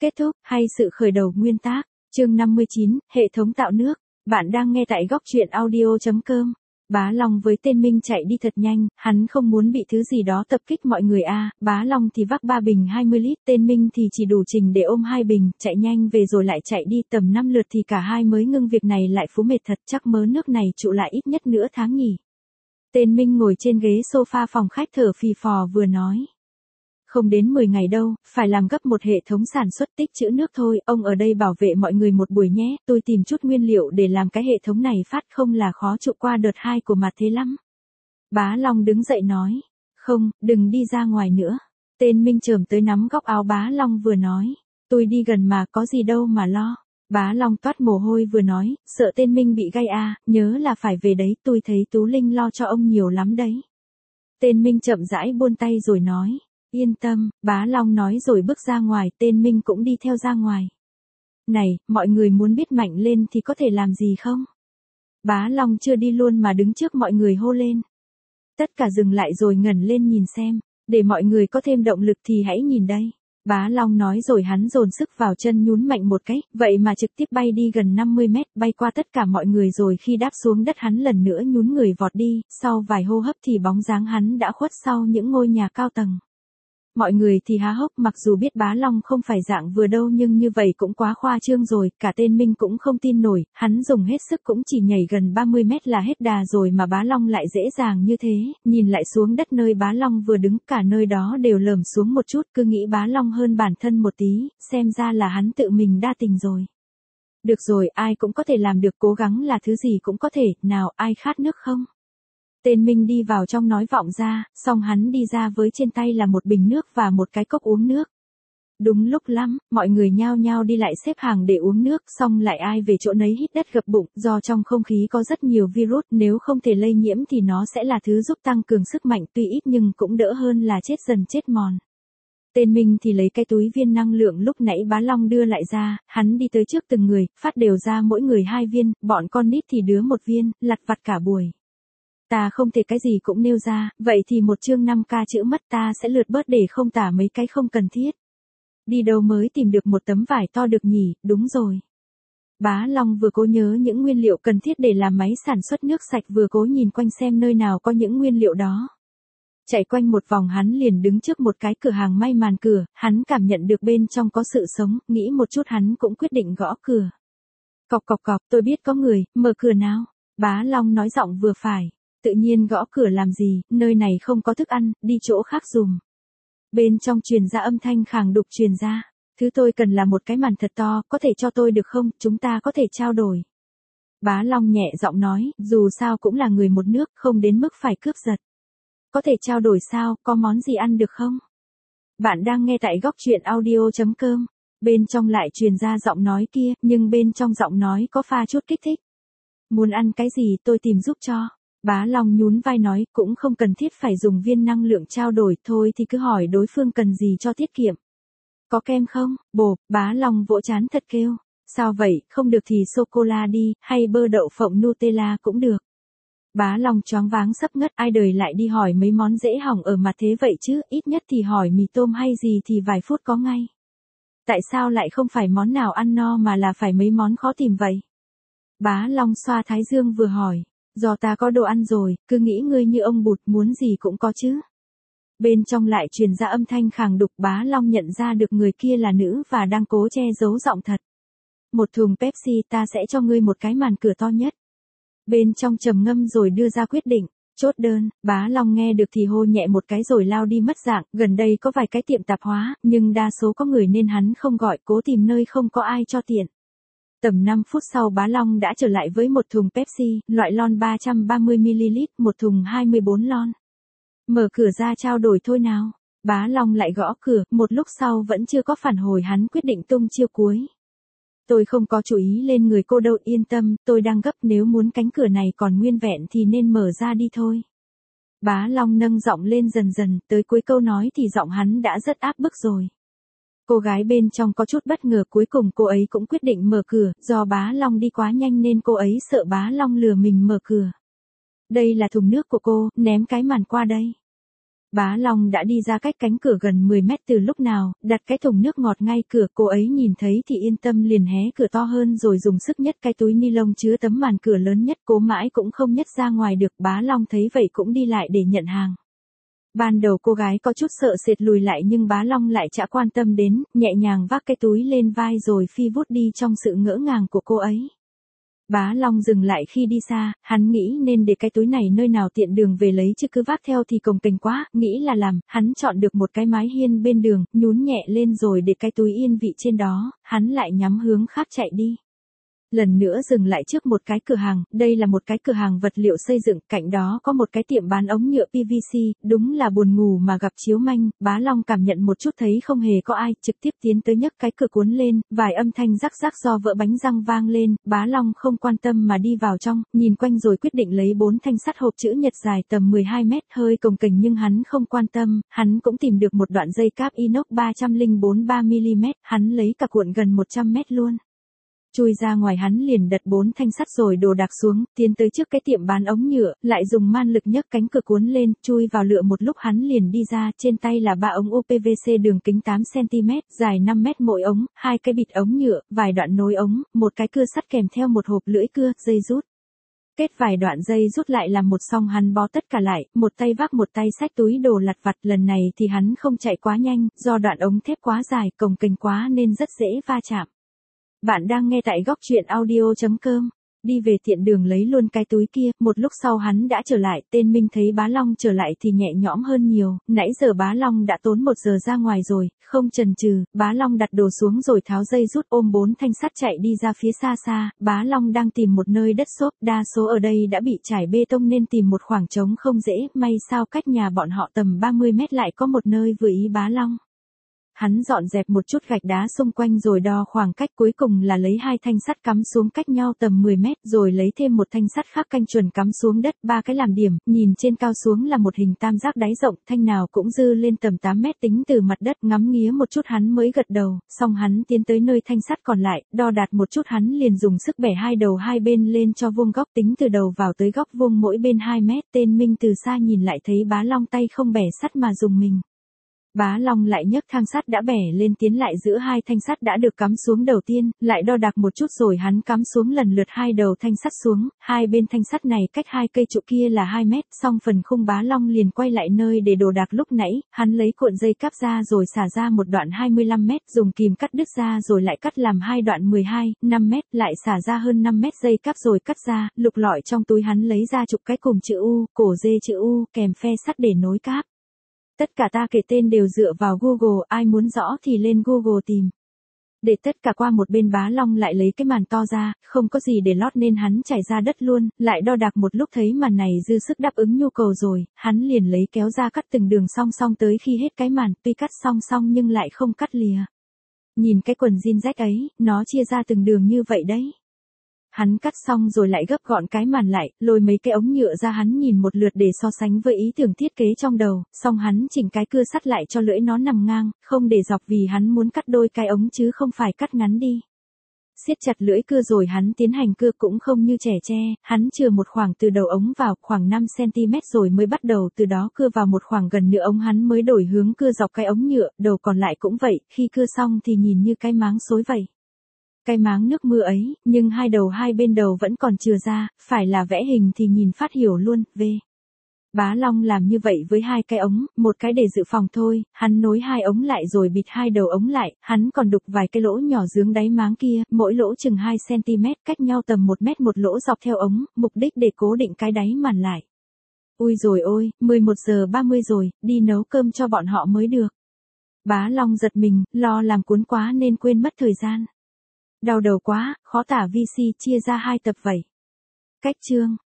Kết thúc, hay sự khởi đầu nguyên tác, chương 59, hệ thống tạo nước. Bạn đang nghe tại góc truyện audio.com. Bá Long với tên Minh chạy đi thật nhanh, hắn không muốn bị thứ gì đó tập kích mọi người a. Bá Long thì vác 3 bình 20 lít, tên Minh thì chỉ đủ trình để ôm 2 bình, chạy nhanh về rồi lại chạy đi tầm 5 lượt thì cả hai mới ngưng việc này lại phú mệt thật, chắc mớ nước này trụ lại ít nhất nửa tháng nhỉ. Tên Minh ngồi trên ghế sofa phòng khách thở phì phò vừa nói. Không đến 10 ngày đâu, phải làm gấp một hệ thống sản xuất tích trữ nước thôi, ông ở đây bảo vệ mọi người một buổi nhé, tôi tìm chút nguyên liệu để làm cái hệ thống này phát không là khó trụ qua đợt 2 của mặt thế lắm. Bá Long đứng dậy nói, không, đừng đi ra ngoài nữa. Tên Minh chồm tới nắm góc áo Bá Long vừa nói, tôi đi gần mà có gì đâu mà lo. Bá Long toát mồ hôi vừa nói, sợ tên Minh bị gai à, nhớ là phải về đấy, tôi thấy Tú Linh lo cho ông nhiều lắm đấy. Tên Minh chậm rãi buông tay rồi nói. Yên tâm, Bá Long nói rồi bước ra ngoài, tên Minh cũng đi theo ra ngoài. Này, mọi người muốn biết mạnh lên thì có thể làm gì không? Bá Long chưa đi luôn mà đứng trước mọi người hô lên. Tất cả dừng lại rồi ngẩng lên nhìn xem, để mọi người có thêm động lực thì hãy nhìn đây. Bá Long nói rồi hắn dồn sức vào chân nhún mạnh một cái, vậy mà trực tiếp bay đi gần 50 mét, bay qua tất cả mọi người rồi khi đáp xuống đất hắn lần nữa nhún người vọt đi, sau vài hô hấp thì bóng dáng hắn đã khuất sau những ngôi nhà cao tầng. Mọi người thì há hốc, mặc dù biết Bá Long không phải dạng vừa đâu nhưng như vậy cũng quá khoa trương rồi, cả tên Minh cũng không tin nổi, hắn dùng hết sức cũng chỉ nhảy gần 30 mét là hết đà rồi mà Bá Long lại dễ dàng như thế, nhìn lại xuống đất nơi Bá Long vừa đứng, cả nơi đó đều lởm xuống một chút, cứ nghĩ Bá Long hơn bản thân một tí, xem ra là hắn tự mình đa tình rồi. Được rồi, ai cũng có thể làm được, cố gắng là thứ gì cũng có thể, nào ai khát nước không? Tên Minh đi vào trong nói vọng ra, xong hắn đi ra với trên tay là một bình nước và một cái cốc uống nước. Đúng lúc lắm, mọi người nhao nhao đi lại xếp hàng để uống nước, xong lại ai về chỗ nấy hít đất gập bụng, do trong không khí có rất nhiều virus, nếu không thể lây nhiễm thì nó sẽ là thứ giúp tăng cường sức mạnh, tuy ít nhưng cũng đỡ hơn là chết dần chết mòn. Tên Minh thì lấy cái túi viên năng lượng lúc nãy Bá Long đưa lại ra, hắn đi tới trước từng người, phát đều ra mỗi người 2 viên, bọn con nít thì đứa 1 viên, lặt vặt cả buổi. Ta không thể cái gì cũng nêu ra, vậy thì một chương 5k chữ mất ta sẽ lượt bớt để không tả mấy cái không cần thiết. Đi đâu mới tìm được một tấm vải to được nhỉ, đúng rồi. Bá Long vừa cố nhớ những nguyên liệu cần thiết để làm máy sản xuất nước sạch vừa cố nhìn quanh xem nơi nào có những nguyên liệu đó. Chạy quanh một vòng hắn liền đứng trước một cái cửa hàng may màn cửa, hắn cảm nhận được bên trong có sự sống, nghĩ một chút hắn cũng quyết định gõ cửa. Cọc cọc cọc, tôi biết có người, mở cửa nào. Bá Long nói giọng vừa phải. Tự nhiên gõ cửa làm gì, nơi này không có thức ăn, đi chỗ khác dùm. Bên trong truyền ra âm thanh khàn đục truyền ra. Thứ tôi cần là một cái màn thật to, có thể cho tôi được không, chúng ta có thể trao đổi. Bá Long nhẹ giọng nói, dù sao cũng là người một nước, không đến mức phải cướp giật. Có thể trao đổi sao, có món gì ăn được không? Bạn đang nghe tại góc truyện audio.com. Bên trong lại truyền ra giọng nói kia, nhưng bên trong giọng nói có pha chút kích thích. Muốn ăn cái gì tôi tìm giúp cho. Bá Long nhún vai nói, cũng không cần thiết phải dùng viên năng lượng trao đổi, thôi thì cứ hỏi đối phương cần gì cho tiết kiệm. Có kem không? Bộp, Bá Long vỗ trán thật kêu. Sao vậy, không được thì sô-cô-la đi, hay bơ đậu phộng Nutella cũng được. Bá Long choáng váng sắp ngất, ai đời lại đi hỏi mấy món dễ hỏng ở mặt thế vậy chứ, ít nhất thì hỏi mì tôm hay gì thì vài phút có ngay. Tại sao lại không phải món nào ăn no mà là phải mấy món khó tìm vậy? Bá Long xoa thái dương vừa hỏi. Do ta có đồ ăn rồi, cứ nghĩ ngươi như ông Bụt muốn gì cũng có chứ. Bên trong lại truyền ra âm thanh khàn đục, Bá Long nhận ra được người kia là nữ và đang cố che giấu giọng thật. Một thùng Pepsi ta sẽ cho ngươi một cái màn cửa to nhất. Bên trong trầm ngâm rồi đưa ra quyết định, chốt đơn, Bá Long nghe được thì hô nhẹ một cái rồi lao đi mất dạng, gần đây có vài cái tiệm tạp hóa, nhưng đa số có người nên hắn không gọi, cố tìm nơi không có ai cho tiện. Tầm 5 phút sau Bá Long đã trở lại với một thùng Pepsi, loại lon 330ml, một thùng 24 lon. Mở cửa ra trao đổi thôi nào. Bá Long lại gõ cửa, một lúc sau vẫn chưa có phản hồi hắn quyết định tung chiêu cuối. Tôi không có chú ý lên người cô đâu, yên tâm, tôi đang gấp, nếu muốn cánh cửa này còn nguyên vẹn thì nên mở ra đi thôi. Bá Long nâng giọng lên dần dần, tới cuối câu nói thì giọng hắn đã rất áp bức rồi. Cô gái bên trong có chút bất ngờ, cuối cùng cô ấy cũng quyết định mở cửa, do Bá Long đi quá nhanh nên cô ấy sợ Bá Long lừa mình mở cửa. Đây là thùng nước của cô, ném cái màn qua đây. Bá Long đã đi ra cách cánh cửa gần 10 mét từ lúc nào, đặt cái thùng nước ngọt ngay cửa, cô ấy nhìn thấy thì yên tâm liền hé cửa to hơn rồi dùng sức nhấc cái túi ni lông chứa tấm màn cửa lớn nhất, cố mãi cũng không nhấc ra ngoài được. Bá Long thấy vậy cũng đi lại để nhận hàng. Ban đầu cô gái có chút sợ sệt lùi lại nhưng Bá Long lại chả quan tâm đến, nhẹ nhàng vác cái túi lên vai rồi phi vút đi trong sự ngỡ ngàng của cô ấy. Bá Long dừng lại khi đi xa, hắn nghĩ nên để cái túi này nơi nào tiện đường về lấy chứ cứ vác theo thì cồng kềnh quá, nghĩ là làm, hắn chọn được một cái mái hiên bên đường, nhún nhẹ lên rồi để cái túi yên vị trên đó, hắn lại nhắm hướng khác chạy đi. Lần nữa dừng lại trước một cái cửa hàng, đây là một cái cửa hàng vật liệu xây dựng, cạnh đó có một cái tiệm bán ống nhựa PVC, đúng là buồn ngủ mà gặp chiếu manh. Bá Long cảm nhận một chút thấy không hề có ai, trực tiếp tiến tới nhấc cái cửa cuốn lên, vài âm thanh rắc rắc do vỡ bánh răng vang lên, Bá Long không quan tâm mà đi vào trong, nhìn quanh rồi quyết định lấy 4 thanh sắt hộp chữ nhật dài tầm 12 mét, hơi cồng kềnh nhưng hắn không quan tâm, hắn cũng tìm được một đoạn dây cáp inox 304-3mm, hắn lấy cả cuộn gần 100 mét luôn. Chui ra ngoài hắn liền đặt 4 thanh sắt rồi đồ đạc xuống, tiến tới trước cái tiệm bán ống nhựa, lại dùng man lực nhấc cánh cửa cuốn lên, chui vào lựa một lúc hắn liền đi ra, trên tay là 3 ống UPVC đường kính 8cm, dài 5m mỗi ống, 2 cái bịt ống nhựa, vài đoạn nối ống, một cái cưa sắt kèm theo một hộp lưỡi cưa, dây rút. Kết vài đoạn dây rút lại làm một xong hắn bó tất cả lại, một tay vác một tay xách túi đồ lặt vặt, lần này thì hắn không chạy quá nhanh, do đoạn ống thép quá dài, cồng kềnh quá nên rất dễ va chạm. Bạn đang nghe tại góc truyện audio.com. Đi về tiện đường lấy luôn cái túi kia, một lúc sau hắn đã trở lại, tên Minh thấy Bá Long trở lại thì nhẹ nhõm hơn nhiều, nãy giờ Bá Long đã tốn 1 giờ ra ngoài rồi, không chần chừ, Bá Long đặt đồ xuống rồi tháo dây rút ôm 4 thanh sắt chạy đi ra phía xa xa, Bá Long đang tìm một nơi đất xốp, đa số ở đây đã bị trải bê tông nên tìm một khoảng trống không dễ, may sao cách nhà bọn họ tầm 30 mét lại có một nơi vừa ý Bá Long. Hắn dọn dẹp một chút gạch đá xung quanh rồi đo khoảng cách, cuối cùng là lấy 2 thanh sắt cắm xuống cách nhau tầm 10 mét rồi lấy thêm một thanh sắt khác canh chuẩn cắm xuống đất, 3 cái làm điểm, nhìn trên cao xuống là một hình tam giác đáy rộng, thanh nào cũng dư lên tầm 8 mét tính từ mặt đất, ngắm nghía một chút hắn mới gật đầu, xong hắn tiến tới nơi thanh sắt còn lại, đo đạt một chút hắn liền dùng sức bẻ hai đầu hai bên lên cho vuông góc, tính từ đầu vào tới góc vuông mỗi bên 2 mét, tên Minh từ xa nhìn lại thấy Bá Long tay không bẻ sắt mà dùng mình. Bá Long lại nhấc thang sắt đã bẻ lên tiến lại giữa 2 thanh sắt đã được cắm xuống đầu tiên, lại đo đạc một chút rồi hắn cắm xuống lần lượt 2 đầu thanh sắt xuống, hai bên thanh sắt này cách 2 cây trụ kia là 2 mét, xong phần khung Bá Long liền quay lại nơi để đồ đạc lúc nãy, hắn lấy cuộn dây cáp ra rồi xả ra một đoạn 25 mét, dùng kìm cắt đứt ra rồi lại cắt làm 2 đoạn 5 mét, lại xả ra hơn 5 mét dây cáp rồi cắt ra, lục lọi trong túi hắn lấy ra chụp cái cùng chữ U, cổ dê chữ U, kèm phe sắt để nối cáp. Tất cả ta kể tên đều dựa vào Google, ai muốn rõ thì lên Google tìm. Để tất cả qua một bên Bá Long lại lấy cái màn to ra, không có gì để lót nên hắn trải ra đất luôn, lại đo đạc một lúc thấy màn này dư sức đáp ứng nhu cầu rồi, hắn liền lấy kéo ra cắt từng đường song song tới khi hết cái màn, tuy cắt song song nhưng lại không cắt lìa. Nhìn cái quần jean rách ấy, nó chia ra từng đường như vậy đấy. Hắn cắt xong rồi lại gấp gọn cái màn lại, lôi mấy cái ống nhựa ra hắn nhìn một lượt để so sánh với ý tưởng thiết kế trong đầu, xong hắn chỉnh cái cưa sắt lại cho lưỡi nó nằm ngang, không để dọc vì hắn muốn cắt đôi cái ống chứ không phải cắt ngắn đi. Siết chặt lưỡi cưa rồi hắn tiến hành cưa cũng không như trẻ tre, hắn chừa một khoảng từ đầu ống vào khoảng 5cm rồi mới bắt đầu từ đó cưa vào một khoảng gần nửa ống hắn mới đổi hướng cưa dọc cái ống nhựa, đầu còn lại cũng vậy, khi cưa xong thì nhìn như cái máng xối vậy. Cái máng nước mưa ấy, nhưng hai đầu hai bên đầu vẫn còn chừa ra, phải là vẽ hình thì nhìn phát hiểu luôn, Bá Long làm như vậy với 2 cái ống, một cái để dự phòng thôi, hắn nối 2 ống lại rồi bịt 2 đầu ống lại, hắn còn đục vài cái lỗ nhỏ dưới đáy máng kia, mỗi lỗ chừng 2cm, cách nhau tầm 1 mét một lỗ dọc theo ống, mục đích để cố định cái đáy màn lại. Ui rồi ôi, 11 giờ 30 rồi, đi nấu cơm cho bọn họ mới được. Bá Long giật mình, lo làm cuốn quá nên quên mất thời gian. Đau đầu quá, khó tả VC chia ra 2 tập vậy. Cách chương